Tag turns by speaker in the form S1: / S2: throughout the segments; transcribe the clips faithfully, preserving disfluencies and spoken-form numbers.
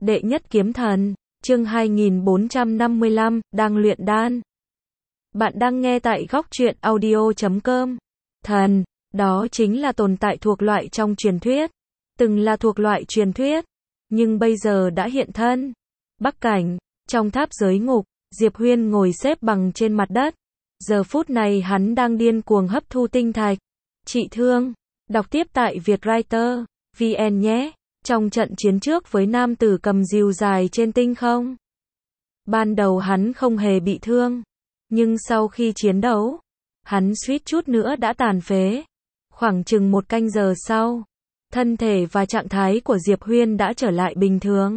S1: Đệ nhất kiếm thần, chương hai nghìn bốn trăm năm mươi lăm, đang luyện đan. Bạn đang nghe tại góc truyện audio chấm com. Thần, đó chính là tồn tại thuộc loại trong truyền thuyết. Từng là thuộc loại truyền thuyết, nhưng bây giờ đã hiện thân. Bắc cảnh, trong tháp giới ngục, Diệp Huyên ngồi xếp bằng trên mặt đất. Giờ phút này hắn đang điên cuồng hấp thu tinh thạch. Trị thương, đọc tiếp tại Vietwriter chấm vn nhé. Trong trận chiến trước với nam tử cầm rìu dài trên tinh không, ban đầu hắn không hề bị thương, nhưng sau khi chiến đấu, hắn suýt chút nữa đã tàn phế. Khoảng chừng một canh giờ sau, thân thể và trạng thái của Diệp Huyên đã trở lại bình thường.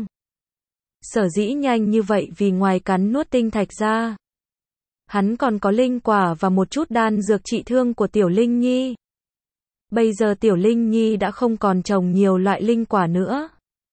S1: Sở dĩ nhanh như vậy vì ngoài cắn nuốt tinh thạch ra, hắn còn có linh quả và một chút đan dược trị thương của Tiểu Linh Nhi. Bây giờ Tiểu Linh Nhi đã không còn trồng nhiều loại linh quả nữa,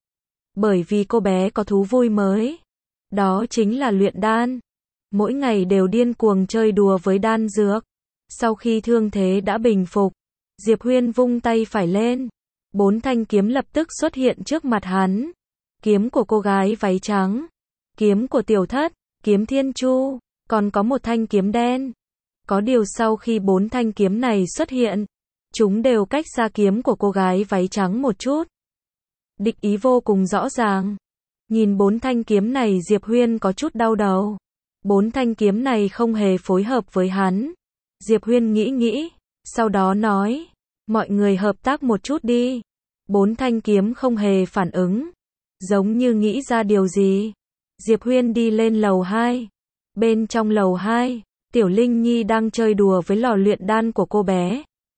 S1: bởi vì cô bé có thú vui mới, đó chính là luyện đan. Mỗi ngày đều điên cuồng chơi đùa với đan dược. Sau khi thương thế đã bình phục, Diệp Huyên vung tay phải lên, bốn thanh kiếm lập tức xuất hiện trước mặt hắn. Kiếm của cô gái váy trắng, kiếm của Tiểu Thất, kiếm Thiên Chu, còn có một thanh kiếm đen. Có điều sau khi bốn thanh kiếm này xuất hiện, chúng đều cách xa kiếm của cô gái váy trắng một chút. Địch ý vô cùng rõ ràng. Nhìn bốn thanh kiếm này Diệp Huyên có chút đau đầu. Bốn thanh kiếm này không hề phối hợp với hắn. Diệp Huyên nghĩ nghĩ, sau đó nói, mọi người hợp tác một chút đi. Bốn thanh kiếm không hề phản ứng, giống như nghĩ ra điều gì. Diệp Huyên đi lên lầu hai. Bên trong lầu hai, Tiểu Linh Nhi đang chơi đùa với lò luyện đan của cô bé.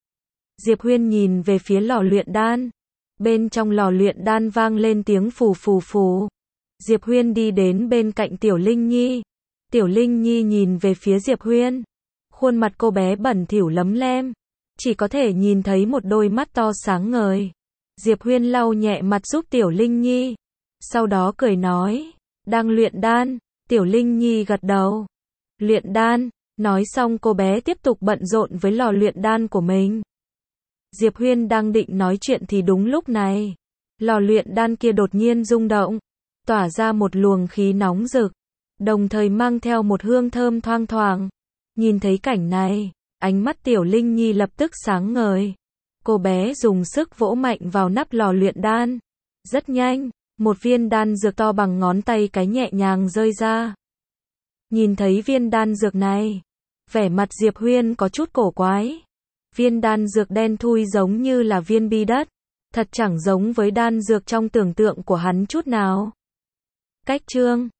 S1: Diệp Huyên nhìn về phía lò luyện đan. Bên trong lò luyện đan vang lên tiếng phù phù phù. Diệp Huyên đi đến bên cạnh Tiểu Linh Nhi. Tiểu Linh Nhi nhìn về phía Diệp Huyên. Khuôn mặt cô bé bẩn thỉu lấm lem, chỉ có thể nhìn thấy một đôi mắt to sáng ngời. Diệp Huyên lau nhẹ mặt giúp Tiểu Linh Nhi, sau đó cười nói, đang luyện đan. Tiểu Linh Nhi gật đầu. Luyện đan. Nói xong cô bé tiếp tục bận rộn với lò luyện đan của mình. Diệp Huyên đang định nói chuyện thì đúng lúc này, lò luyện đan kia đột nhiên rung động, tỏa ra một luồng khí nóng rực, đồng thời mang theo một hương thơm thoang thoảng. Nhìn thấy cảnh này, ánh mắt Tiểu Linh Nhi lập tức sáng ngời. Cô bé dùng sức vỗ mạnh vào nắp lò luyện đan. Rất nhanh, một viên đan dược to bằng ngón tay cái nhẹ nhàng rơi ra. Nhìn thấy viên đan dược này, vẻ mặt Diệp Huyên có chút cổ quái. Viên đan dược đen thui giống như là viên bi đất, thật chẳng giống với đan dược trong tưởng tượng của hắn chút nào. Cách chương